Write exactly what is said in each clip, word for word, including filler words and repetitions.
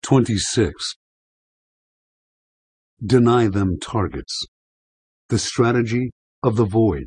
twenty-six. Deny them targets. The strategy of the void.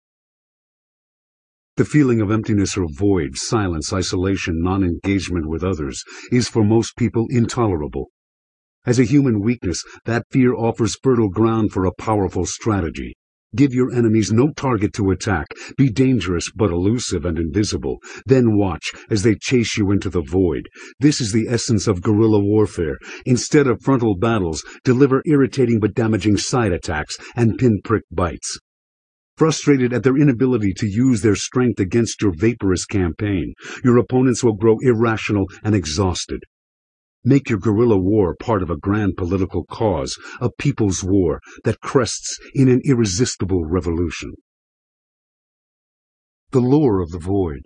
The feeling of emptiness or void, silence, isolation, non-engagement with others, is for most people intolerable. As a human weakness, that fear offers fertile ground for a powerful strategy. Give your enemies no target to attack. Be dangerous but elusive and invisible. Then watch as they chase you into the void. This is the essence of guerrilla warfare. Instead of frontal battles, deliver irritating but damaging side attacks and pinprick bites. Frustrated at their inability to use their strength against your vaporous campaign, your opponents will grow irrational and exhausted. Make your guerrilla war part of a grand political cause, a people's war that crests in an irresistible revolution. The lure of the void.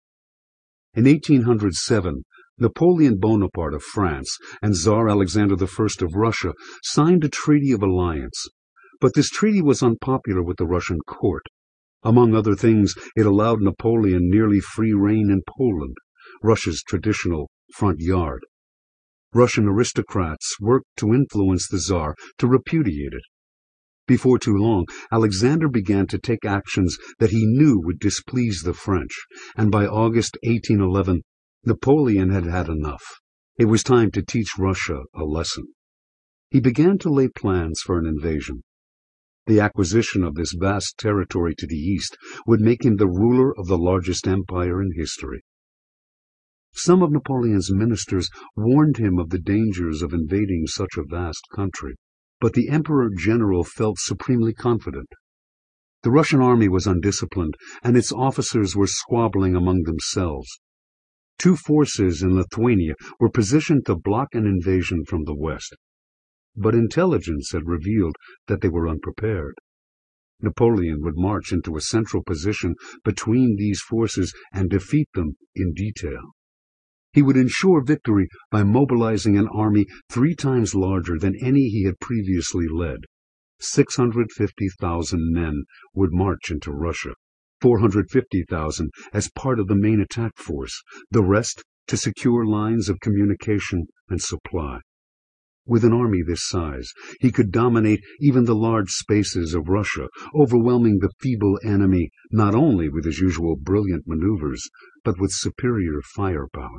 In eighteen hundred seven, Napoleon Bonaparte of France and Tsar Alexander the First of Russia signed a treaty of alliance. But this treaty was unpopular with the Russian court. Among other things, it allowed Napoleon nearly free rein in Poland, Russia's traditional front yard. Russian aristocrats worked to influence the Tsar to repudiate it. Before too long, Alexander began to take actions that he knew would displease the French, and by August eighteen eleven, Napoleon had had enough. It was time to teach Russia a lesson. He began to lay plans for an invasion. The acquisition of this vast territory to the east would make him the ruler of the largest empire in history. Some of Napoleon's ministers warned him of the dangers of invading such a vast country, but the Emperor-General felt supremely confident. The Russian army was undisciplined, and its officers were squabbling among themselves. Two forces in Lithuania were positioned to block an invasion from the west, but intelligence had revealed that they were unprepared. Napoleon would march into a central position between these forces and defeat them in detail. He would ensure victory by mobilizing an army three times larger than any he had previously led. six hundred fifty thousand men would march into Russia, four hundred fifty thousand as part of the main attack force, the rest to secure lines of communication and supply. With an army this size, he could dominate even the large spaces of Russia, overwhelming the feeble enemy not only with his usual brilliant maneuvers, but with superior firepower.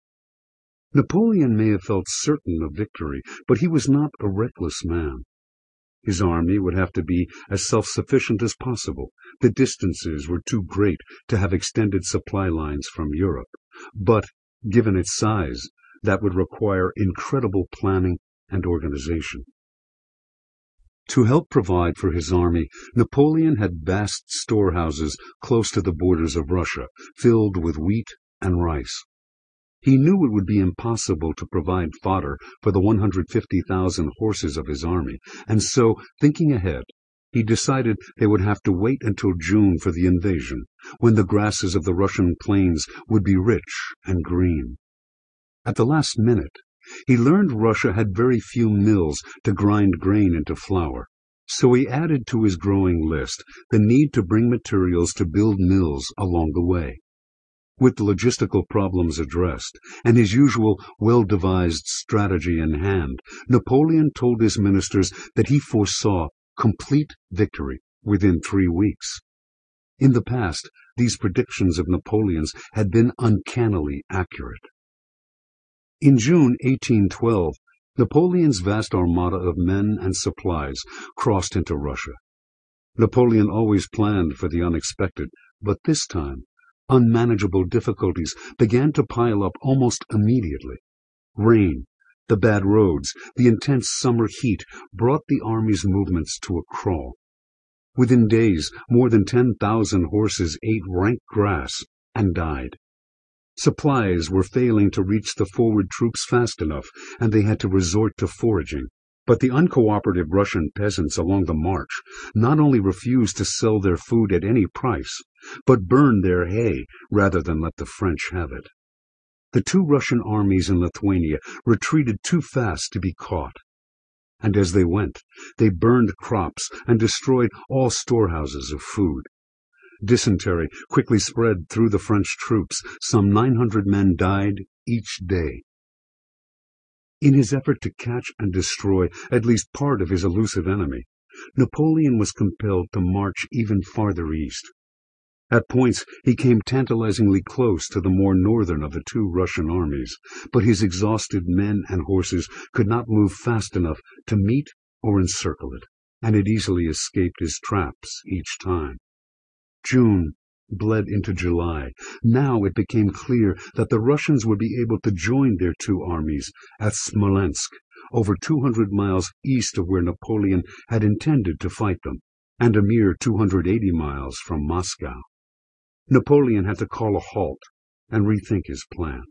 Napoleon may have felt certain of victory, but he was not a reckless man. His army would have to be as self-sufficient as possible. The distances were too great to have extended supply lines from Europe. But, given its size, that would require incredible planning and organization. To help provide for his army, Napoleon had vast storehouses close to the borders of Russia, filled with wheat and rice. He knew it would be impossible to provide fodder for the one hundred fifty thousand horses of his army, and so, thinking ahead, he decided they would have to wait until June for the invasion, when the grasses of the Russian plains would be rich and green. At the last minute, he learned Russia had very few mills to grind grain into flour, so he added to his growing list the need to bring materials to build mills along the way. With the logistical problems addressed, and his usual well-devised strategy in hand, Napoleon told his ministers that he foresaw complete victory within three weeks. In the past, these predictions of Napoleon's had been uncannily accurate. In June eighteen twelve, Napoleon's vast armada of men and supplies crossed into Russia. Napoleon always planned for the unexpected, but this time, unmanageable difficulties began to pile up almost immediately. Rain, the bad roads, the intense summer heat brought the army's movements to a crawl. Within days, more than ten thousand horses ate rank grass and died. Supplies were failing to reach the forward troops fast enough, and they had to resort to foraging. But the uncooperative Russian peasants along the march not only refused to sell their food at any price, but burned their hay rather than let the French have it. The two Russian armies in Lithuania retreated too fast to be caught, and as they went, they burned crops and destroyed all storehouses of food. Dysentery quickly spread through the French troops. Some nine hundred men died each day. In his effort to catch and destroy at least part of his elusive enemy, Napoleon was compelled to march even farther east. At points he came tantalizingly close to the more northern of the two Russian armies, but his exhausted men and horses could not move fast enough to meet or encircle it, and it easily escaped his traps each time. June bled into July. Now it became clear that the Russians would be able to join their two armies at Smolensk, over two hundred miles east of where Napoleon had intended to fight them, and a mere two hundred eighty miles from Moscow. Napoleon had to call a halt and rethink his plan.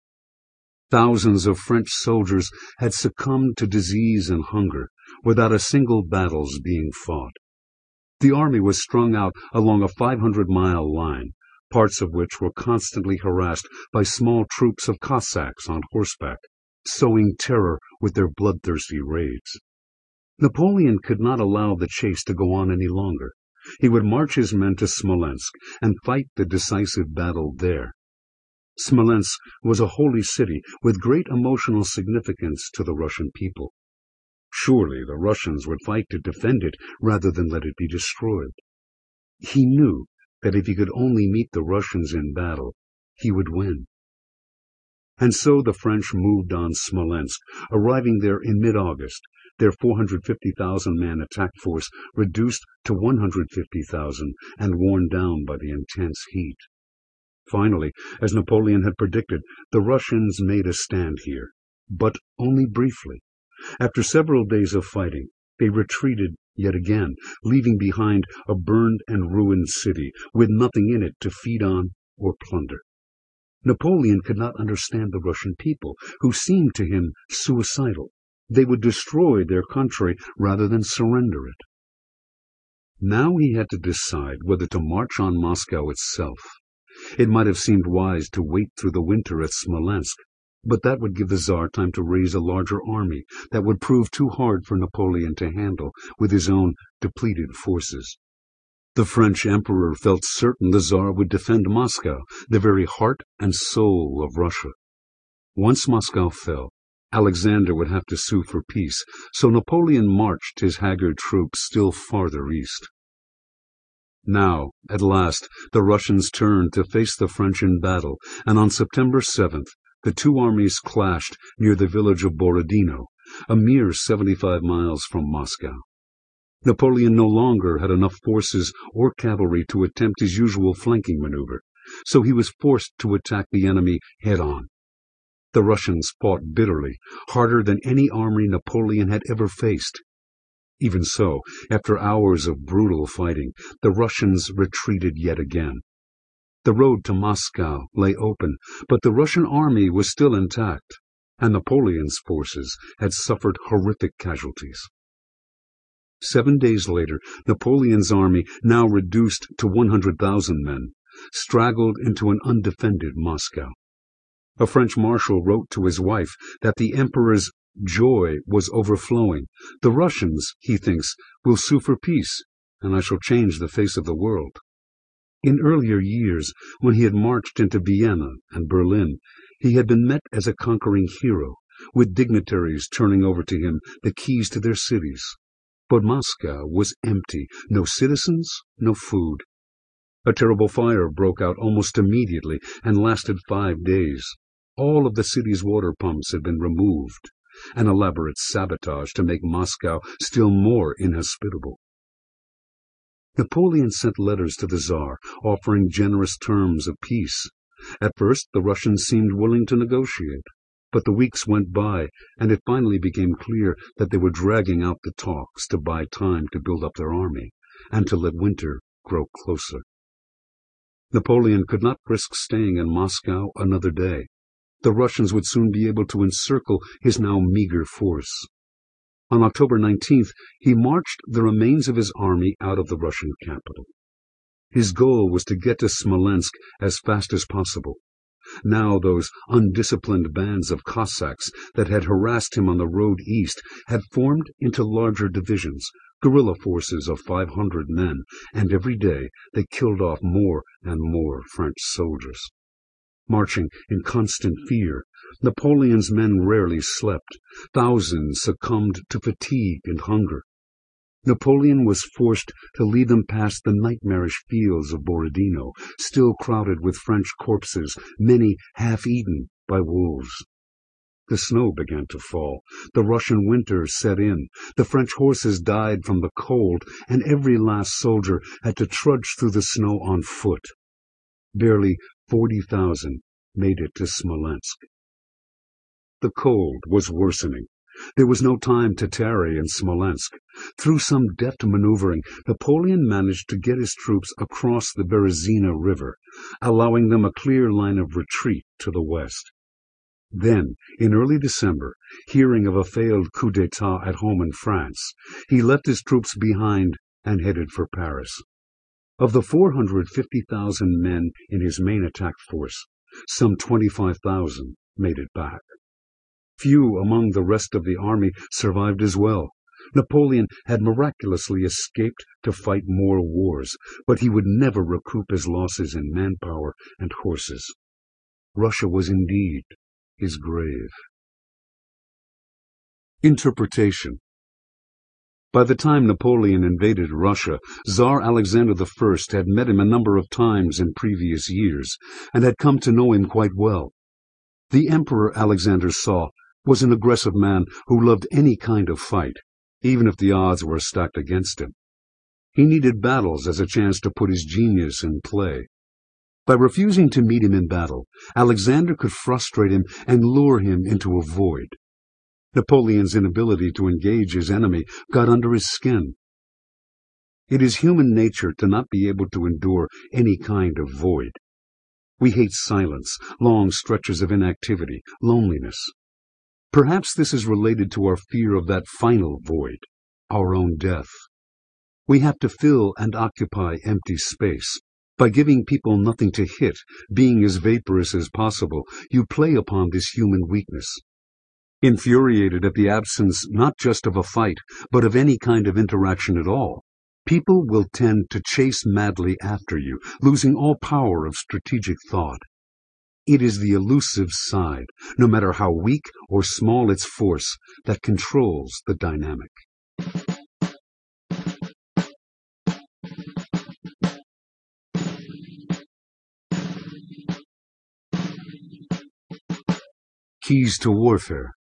Thousands of French soldiers had succumbed to disease and hunger without a single battle's being fought. The army was strung out along a five hundred mile line, parts of which were constantly harassed by small troops of Cossacks on horseback, sowing terror with their bloodthirsty raids. Napoleon could not allow the chase to go on any longer. He would march his men to Smolensk and fight the decisive battle there. Smolensk was a holy city with great emotional significance to the Russian people. Surely the Russians would fight to defend it rather than let it be destroyed. He knew that if he could only meet the Russians in battle, he would win. And so the French moved on Smolensk, arriving there in mid-August, their four hundred fifty thousand man attack force reduced to one hundred fifty thousand and worn down by the intense heat. Finally, as Napoleon had predicted, the Russians made a stand here, but only briefly. After several days of fighting, they retreated yet again, leaving behind a burned and ruined city with nothing in it to feed on or plunder. Napoleon could not understand the Russian people, who seemed to him suicidal. They would destroy their country rather than surrender it. Now he had to decide whether to march on Moscow itself. It might have seemed wise to wait through the winter at Smolensk, but that would give the Tsar time to raise a larger army that would prove too hard for Napoleon to handle with his own depleted forces. The French emperor felt certain the Tsar would defend Moscow, the very heart and soul of Russia. Once Moscow fell, Alexander would have to sue for peace, so Napoleon marched his haggard troops still farther east. Now, at last, the Russians turned to face the French in battle, and on September seventh, the two armies clashed near the village of Borodino, a mere seventy-five miles from Moscow. Napoleon no longer had enough forces or cavalry to attempt his usual flanking maneuver, so he was forced to attack the enemy head-on. The Russians fought bitterly, harder than any army Napoleon had ever faced. Even so, after hours of brutal fighting, the Russians retreated yet again. The road to Moscow lay open, but the Russian army was still intact, and Napoleon's forces had suffered horrific casualties. Seven days later, Napoleon's army, now reduced to one hundred thousand men, straggled into an undefended Moscow. A French marshal wrote to his wife that the emperor's joy was overflowing. The Russians, he thinks, will sue for peace, and I shall change the face of the world. In earlier years, when he had marched into Vienna and Berlin, he had been met as a conquering hero, with dignitaries turning over to him the keys to their cities. But Moscow was empty, no citizens, no food. A terrible fire broke out almost immediately and lasted five days. All of the city's water pumps had been removed, an elaborate sabotage to make Moscow still more inhospitable. Napoleon sent letters to the Tsar, offering generous terms of peace. At first, the Russians seemed willing to negotiate, but the weeks went by, and it finally became clear that they were dragging out the talks to buy time to build up their army, and to let winter grow closer. Napoleon could not risk staying in Moscow another day. The Russians would soon be able to encircle his now meager force. On October nineteenth, he marched the remains of his army out of the Russian capital. His goal was to get to Smolensk as fast as possible. Now those undisciplined bands of Cossacks that had harassed him on the road east had formed into larger divisions, guerrilla forces of five hundred men, and every day they killed off more and more French soldiers. Marching in constant fear, Napoleon's men rarely slept. Thousands succumbed to fatigue and hunger. Napoleon was forced to lead them past the nightmarish fields of Borodino, still crowded with French corpses, many half-eaten by wolves. The snow began to fall. The Russian winter set in. The French horses died from the cold, and every last soldier had to trudge through the snow on foot. Barely forty thousand made it to Smolensk. The cold was worsening. There was no time to tarry in Smolensk. Through some deft maneuvering, Napoleon managed to get his troops across the Berezina River, allowing them a clear line of retreat to the west. Then, in early December, hearing of a failed coup d'etat at home in France, he left his troops behind and headed for Paris. Of the four hundred fifty thousand men in his main attack force, some twenty-five thousand made it back. Few among the rest of the army survived as well. Napoleon had miraculously escaped to fight more wars, but he would never recoup his losses in manpower and horses. Russia was indeed his grave. Interpretation. By the time Napoleon invaded Russia, Tsar Alexander the First had met him a number of times in previous years, and had come to know him quite well. The Emperor Alexander saw was an aggressive man who loved any kind of fight, even if the odds were stacked against him. He needed battles as a chance to put his genius in play. By refusing to meet him in battle, Alexander could frustrate him and lure him into a void. Napoleon's inability to engage his enemy got under his skin. It is human nature to not be able to endure any kind of void. We hate silence, long stretches of inactivity, loneliness. Perhaps this is related to our fear of that final void, our own death. We have to fill and occupy empty space. By giving people nothing to hit, being as vaporous as possible, you play upon this human weakness. Infuriated at the absence not just of a fight, but of any kind of interaction at all, people will tend to chase madly after you, losing all power of strategic thought. It is the elusive side, no matter how weak or small its force, that controls the dynamic. Keys to warfare.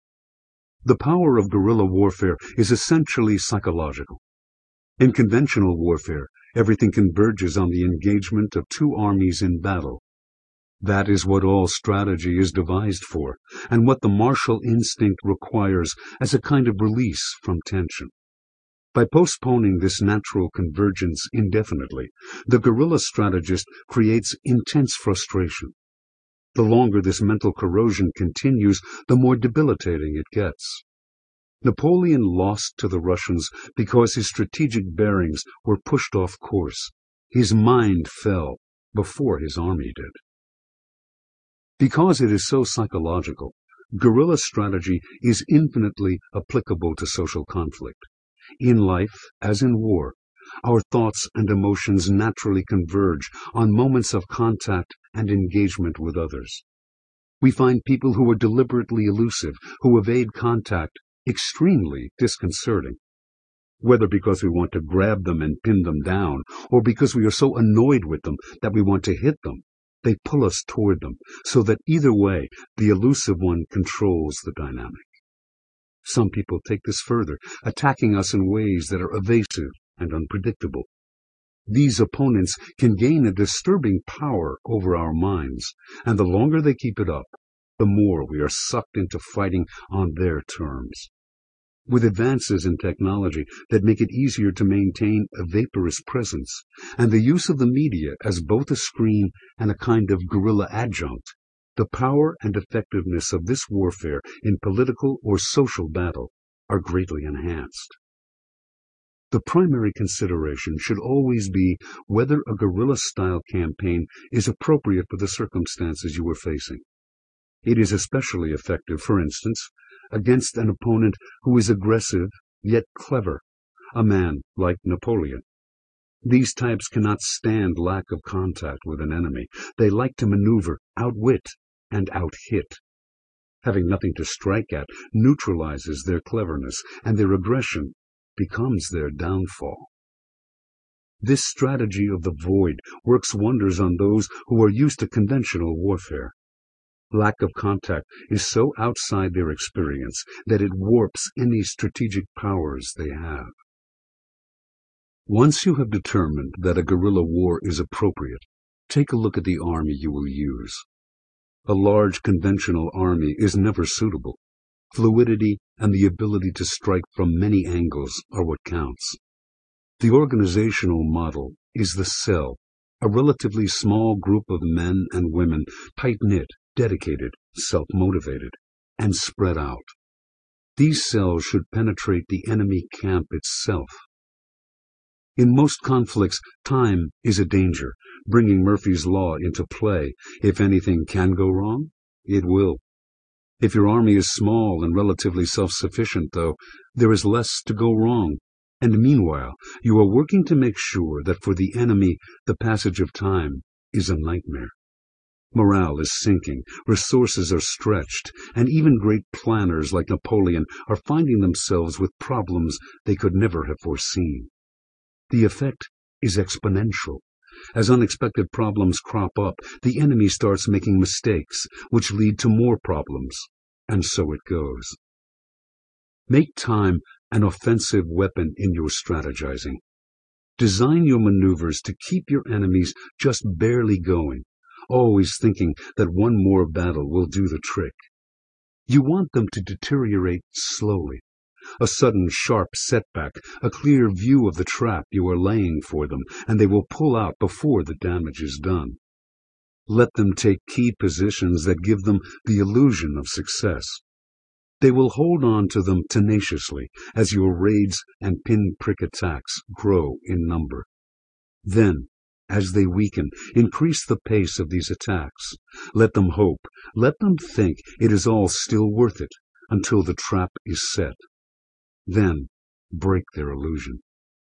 The power of guerrilla warfare is essentially psychological. In conventional warfare, everything converges on the engagement of two armies in battle. That is what all strategy is devised for, and what the martial instinct requires as a kind of release from tension. By postponing this natural convergence indefinitely, the guerrilla strategist creates intense frustration. The longer this mental corrosion continues, the more debilitating it gets. Napoleon lost to the Russians because his strategic bearings were pushed off course. His mind fell before his army did. Because it is so psychological, guerrilla strategy is infinitely applicable to social conflict. In life, as in war, our thoughts and emotions naturally converge on moments of contact and engagement with others. We find people who are deliberately elusive, who evade contact, extremely disconcerting. Whether because we want to grab them and pin them down, or because we are so annoyed with them that we want to hit them, they pull us toward them, so that either way, the elusive one controls the dynamic. Some people take this further, attacking us in ways that are evasive and unpredictable. These opponents can gain a disturbing power over our minds, and the longer they keep it up, the more we are sucked into fighting on their terms. With advances in technology that make it easier to maintain a vaporous presence, and the use of the media as both a screen and a kind of guerrilla adjunct, the power and effectiveness of this warfare in political or social battle are greatly enhanced. The primary consideration should always be whether a guerrilla-style campaign is appropriate for the circumstances you are facing. It is especially effective, for instance, against an opponent who is aggressive yet clever, a man like Napoleon. These types cannot stand lack of contact with an enemy. They like to maneuver, outwit, and outhit. Having nothing to strike at neutralizes their cleverness, and their aggression becomes their downfall. This strategy of the void works wonders on those who are used to conventional warfare. Lack of contact is so outside their experience that it warps any strategic powers they have. Once you have determined that a guerrilla war is appropriate, take a look at the army you will use. A large conventional army is never suitable. Fluidity and the ability to strike from many angles are what counts. The organizational model is the cell, a relatively small group of men and women, tight-knit, dedicated, self-motivated, and spread out. These cells should penetrate the enemy camp itself. In most conflicts, time is a danger, bringing Murphy's Law into play. If anything can go wrong, it will. If your army is small and relatively self-sufficient, though, there is less to go wrong. And meanwhile, you are working to make sure that for the enemy the passage of time is a nightmare. Morale is sinking, resources are stretched, and even great planners like Napoleon are finding themselves with problems they could never have foreseen. The effect is exponential. As unexpected problems crop up, the enemy starts making mistakes, which lead to more problems, and so it goes. Make time an offensive weapon in your strategizing. Design your maneuvers to keep your enemies just barely going, always thinking that one more battle will do the trick. You want them to deteriorate slowly. A sudden sharp setback, a clear view of the trap you are laying for them, and they will pull out before the damage is done. Let them take key positions that give them the illusion of success. They will hold on to them tenaciously as your raids and pin-prick attacks grow in number. Then, as they weaken, increase the pace of these attacks. Let them hope, let them think it is all still worth it until the trap is set. Then, break their illusion.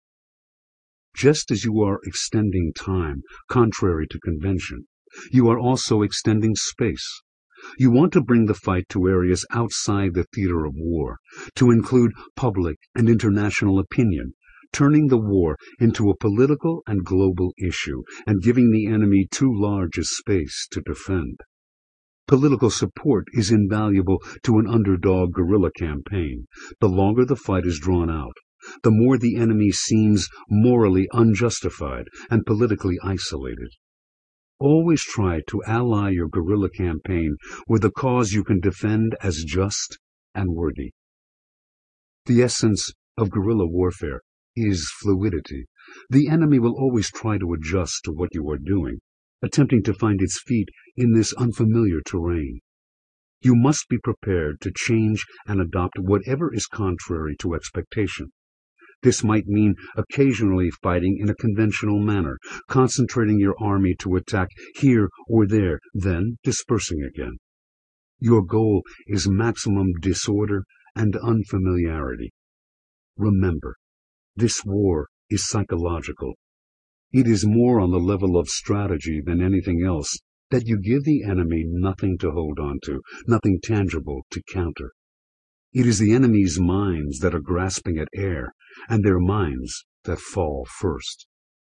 Just as you are extending time, contrary to convention, you are also extending space. You want to bring the fight to areas outside the theater of war, to include public and international opinion, turning the war into a political and global issue, and giving the enemy too large a space to defend. Political support is invaluable to an underdog guerrilla campaign. The longer the fight is drawn out, the more the enemy seems morally unjustified and politically isolated. Always try to ally your guerrilla campaign with a cause you can defend as just and worthy. The essence of guerrilla warfare is fluidity. The enemy will always try to adjust to what you are doing, attempting to find its feet in this unfamiliar terrain. You must be prepared to change and adopt whatever is contrary to expectation. This might mean occasionally fighting in a conventional manner, concentrating your army to attack here or there, then dispersing again. Your goal is maximum disorder and unfamiliarity. Remember, this war is psychological. It is more on the level of strategy than anything else that you give the enemy nothing to hold on to, nothing tangible to counter. It is the enemy's minds that are grasping at air, and their minds that fall first.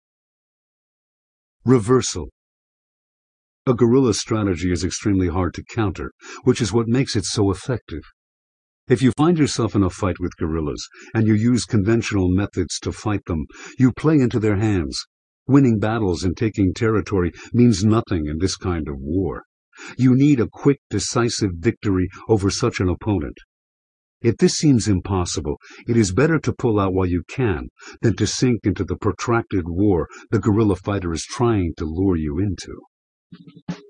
Reversal. A guerrilla strategy is extremely hard to counter, which is what makes it so effective. If you find yourself in a fight with guerrillas, and you use conventional methods to fight them, you play into their hands. Winning battles and taking territory means nothing in this kind of war. You need a quick, decisive victory over such an opponent. If this seems impossible, it is better to pull out while you can than to sink into the protracted war the guerrilla fighter is trying to lure you into.